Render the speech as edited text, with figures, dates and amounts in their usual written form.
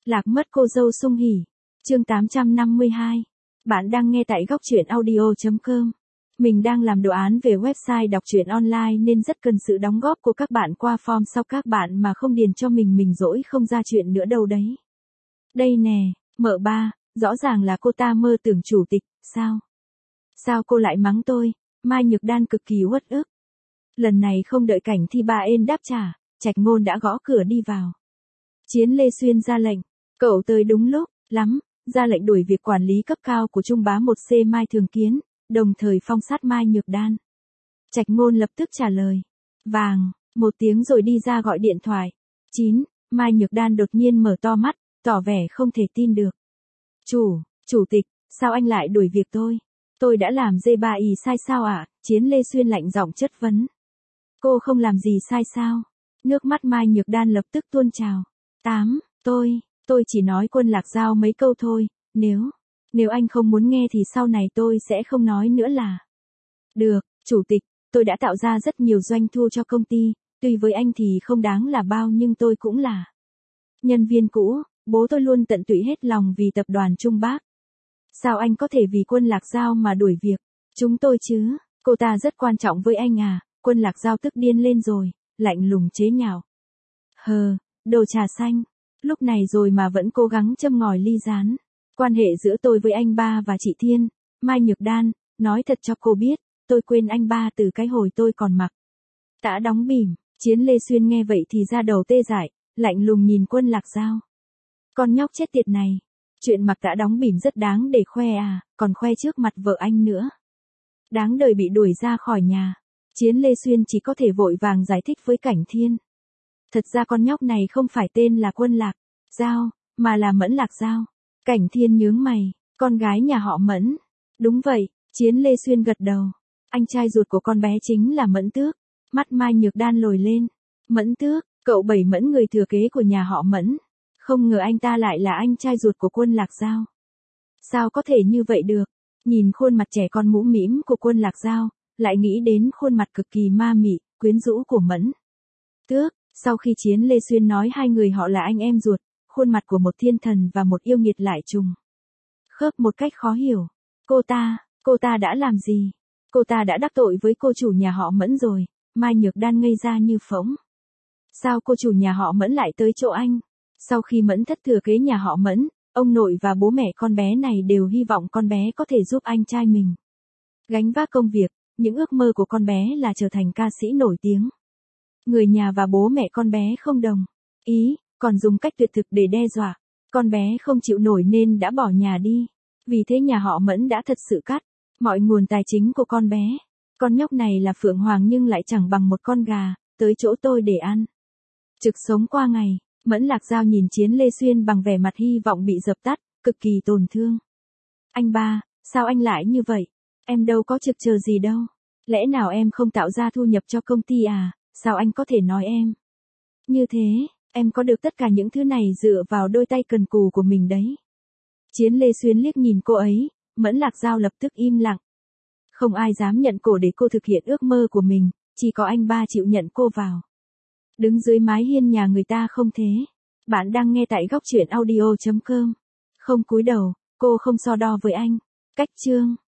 Lạc mất cô dâu sung hỉ. Chương 852. Bạn đang nghe tại góc truyện audio.com. Mình đang làm đồ án về website đọc truyện online nên rất cần sự đóng góp của các bạn qua form sau các bạn mà không điền cho mình dỗi không ra chuyện nữa đâu đấy. Đây nè, M3, rõ ràng là cô ta mơ tưởng chủ tịch, sao? Sao cô lại mắng tôi? Mai Nhược Đan cực kỳ uất ức. Lần này không đợi Cảnh Thi Ba Ên đáp trả, Trạch Ngôn đã gõ cửa đi vào. Chiến Lê Xuyên ra lệnh, cậu tới đúng lúc, lắm, ra lệnh đuổi việc quản lý cấp cao của Trung bá 1C Mai Thường Kiến, đồng thời phong sát Mai Nhược Đan. Trạch Ngôn lập tức trả lời. Vàng, một tiếng rồi đi ra gọi điện thoại. 9, Mai Nhược Đan đột nhiên mở to mắt, tỏ vẻ không thể tin được. Chủ tịch, sao anh lại đuổi việc tôi? Tôi đã làm D3Y sai sao ạ? Chiến Lê Xuyên lạnh giọng chất vấn. Cô không làm gì sai sao? Nước mắt Mai Nhược Đan lập tức tuôn trào. 8, tôi chỉ nói Quân Lạc Giao mấy câu thôi, nếu anh không muốn nghe thì sau này tôi sẽ không nói nữa là. Được, chủ tịch, tôi đã tạo ra rất nhiều doanh thu cho công ty, tuy với anh thì không đáng là bao nhưng tôi cũng là nhân viên cũ, bố tôi luôn tận tụy hết lòng vì tập đoàn Trung Bác. Sao anh có thể vì Quân Lạc Giao mà đuổi việc chúng tôi chứ? Cô ta rất quan trọng với anh à? Quân Lạc Giao tức điên lên rồi, lạnh lùng chế nhạo. Đồ trà xanh, lúc này rồi mà vẫn cố gắng châm ngòi ly gián. Quan hệ giữa tôi với anh ba và chị Thiên, Mai Nhược Đan, nói thật cho cô biết, tôi quên anh ba từ cái hồi tôi còn mặc tã đóng bỉm. Chiến Lê Xuyên nghe vậy thì ra đầu tê dại, lạnh lùng nhìn Quân Lạc Giao. Con nhóc chết tiệt này, chuyện mặc tã đóng bỉm rất đáng để khoe à, còn khoe trước mặt vợ anh nữa. Đáng đời bị đuổi ra khỏi nhà. Chiến Lê Xuyên chỉ có thể vội vàng giải thích với Cảnh Thiên. Thật ra con nhóc này không phải tên là Quân Lạc Giao, mà là Mẫn Lạc Giao. Cảnh Thiên nhướng mày, con gái nhà họ Mẫn. Đúng vậy, Chiến Lê Xuyên gật đầu. Anh trai ruột của con bé chính là Mẫn Tước. Mắt Mai Nhược Đan lồi lên. Mẫn Tước, cậu Bảy Mẫn người thừa kế của nhà họ Mẫn. Không ngờ anh ta lại là anh trai ruột của Quân Lạc Giao. Sao có thể như vậy được? Nhìn khuôn mặt trẻ con mũm mĩm của Quân Lạc Giao, lại nghĩ đến khuôn mặt cực kỳ ma mị, quyến rũ của Mẫn Tước. Sau khi Chiến Lê Xuyên nói hai người họ là anh em ruột, khuôn mặt của một thiên thần và một yêu nghiệt lại trùng khớp một cách khó hiểu. Cô ta đã làm gì? Cô ta đã đắc tội với cô chủ nhà họ Mẫn rồi. Mai Nhược Đan ngây ra như phỗng. Sao cô chủ nhà họ Mẫn lại tới chỗ anh? Sau khi Mẫn thất thừa kế nhà họ Mẫn, ông nội và bố mẹ con bé này đều hy vọng con bé có thể giúp anh trai mình gánh vác công việc. Những ước mơ của con bé là trở thành ca sĩ nổi tiếng. Người nhà và bố mẹ con bé không đồng ý, còn dùng cách tuyệt thực để đe dọa. Con bé không chịu nổi nên đã bỏ nhà đi. Vì thế nhà họ Mẫn đã thật sự cắt mọi nguồn tài chính của con bé. Con nhóc này là Phượng Hoàng nhưng lại chẳng bằng một con gà, tới chỗ tôi để ăn trực sống qua ngày. Mẫn Lạc Giao nhìn Chiến Lê Xuyên bằng vẻ mặt hy vọng bị dập tắt, cực kỳ tổn thương. Anh ba, sao anh lại như vậy? Em đâu có trực chờ gì đâu. Lẽ nào em không tạo ra thu nhập cho công ty à? Sao anh có thể nói em như thế? Em có được tất cả những thứ này dựa vào đôi tay cần cù của mình đấy. Chiến Lê Xuyên liếc nhìn cô ấy, Mẫn Lạc Giao lập tức im lặng. Không ai dám nhận cô để cô thực hiện ước mơ của mình, chỉ có anh ba chịu nhận cô vào. Đứng dưới mái hiên nhà người ta không thế. Bạn đang nghe tại góc truyện audio.com. Không cúi đầu, cô không so đo với anh. Cách chương.